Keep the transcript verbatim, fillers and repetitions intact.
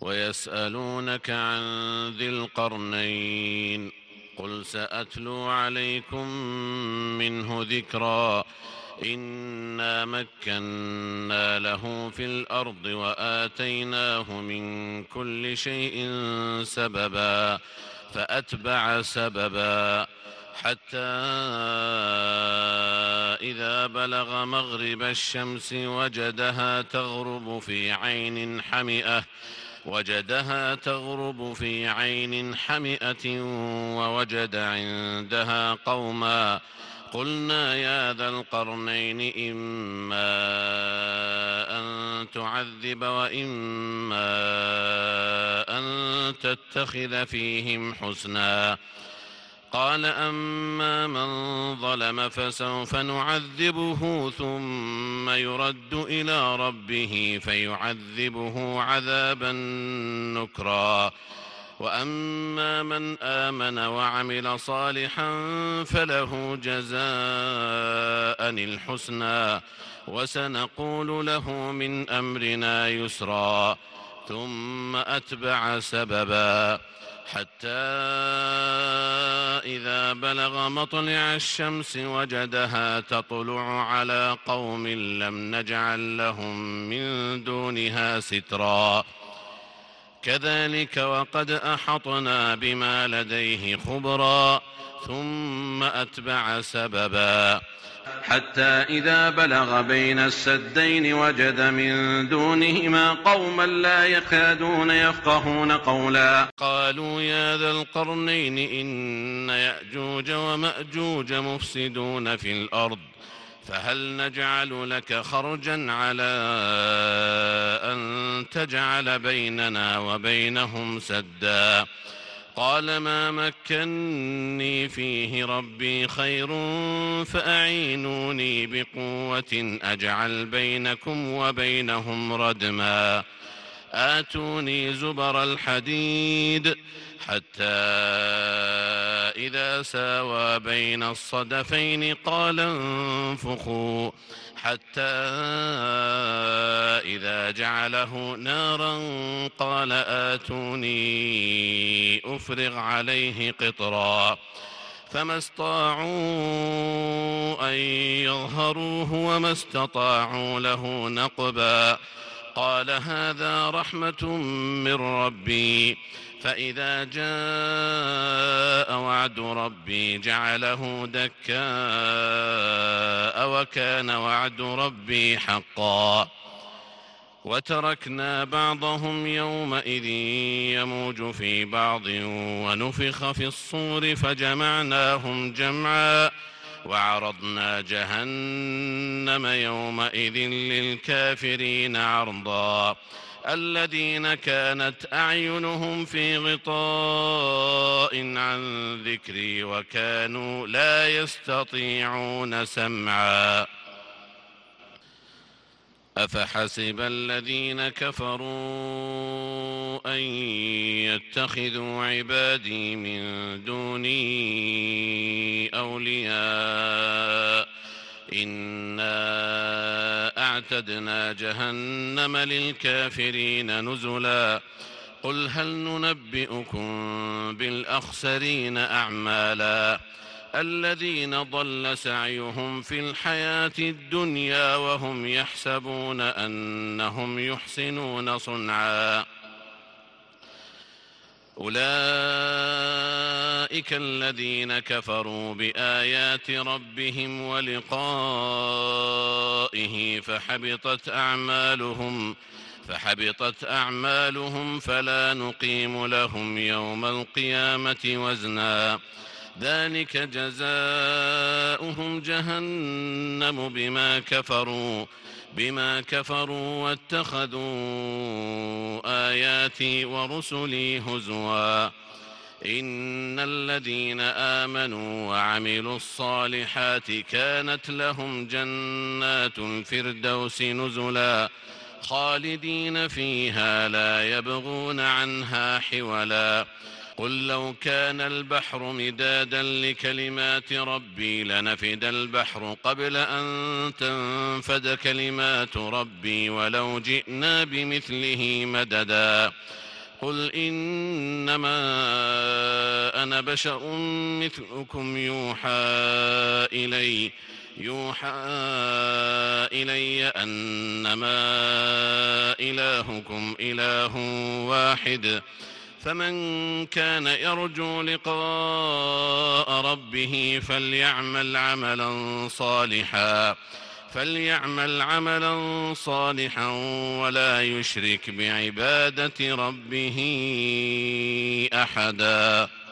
ويسألونك عن ذي القرنين قل سأتلو عليكم منه ذكرا إنا مكنا له في الأرض وآتيناه من كل شيء سببا فأتبع سببا حتى إذا بلغ مغرب الشمس وجدها تغرب في عين حمئة وجدها تغرب في عين حمئة ووجد عندها قوما قلنا يا ذا القرنين إما أن تعذب وإما أن تتخذ فيهم حسنا قال أما من ظلم فسوف نعذبه ثم يرد إلى ربه فيعذبه عذابا نكرا وأما من آمن وعمل صالحا فله جزاء الحسنى وسنقول له من أمرنا يسرا ثم أتبع سببا حتى إذا بلغ مطلع الشمس وجدها تطلع على قوم لم نجعل لهم من دونها سترا كذلك وقد أحطنا بما لديه خبرا ثم أتبع سببا حتى إذا بلغ بين السدين وجد من دونهما قوما لا يكادون يفقهون قولا قالوا يا ذا القرنين إن يأجوج ومأجوج مفسدون في الأرض فهل نجعل لك خرجا على أن تجعل بيننا وبينهم سدا قال ما مكني فيه ربي خير فأعينوني بقوة أجعل بينكم وبينهم ردما آتوني زبر الحديد حتى إذا ساوى بين الصدفين قال انفخوا حتى إذا جعله نارا قال آتوني أفرغ عليه قطرا فما استطاعوا أن يظهروه وما استطاعوا له نقبا قال هذا رحمة من ربي فإذا جاء وعد ربي جعله دكاء وكان وعد ربي حقا وتركنا بعضهم يومئذ يموج في بعض ونفخ في الصور فجمعناهم جمعا وعرضنا جهنم يومئذ للكافرين عرضا الذين كانت أعينهم في غطاء عن ذكري وكانوا لا يستطيعون سمعا أفحسب الذين كفروا أن يتخذوا عبادي من دوني أولياء إنا أعتدنا جهنم للكافرين نزلا قل هل ننبئكم بالأخسرين أعمالا الذين ضل سعيهم في الحياة الدنيا وهم يحسبون أنهم يحسنون صنعا أولئك الذين كفروا بآيات ربهم ولقائه فحبطت أعمالهم فحبطت أعمالهم فلا نقيم لهم يوم القيامة وزنا ذلك جزاؤهم جهنم بما كفروا بما كفروا واتخذوا آياتي ورسلي هزوا إن الذين آمنوا وعملوا الصالحات كانت لهم جنات الفردوس نزلا خالدين فيها لا يبغون عنها حولا قل لو كان البحر مدادا لكلمات ربي لنفد البحر قبل أن تنفد كلمات ربي ولو جئنا بمثله مددا قل إنما أنا بشر مثلكم يوحى إلي يوحى إلي أنما إلهكم إله واحد فمن كان يرجو لقاء ربه فليعمل عملا صالحا فليعمل عملا صالحا ولا يشرك بعبادة ربه أحدا.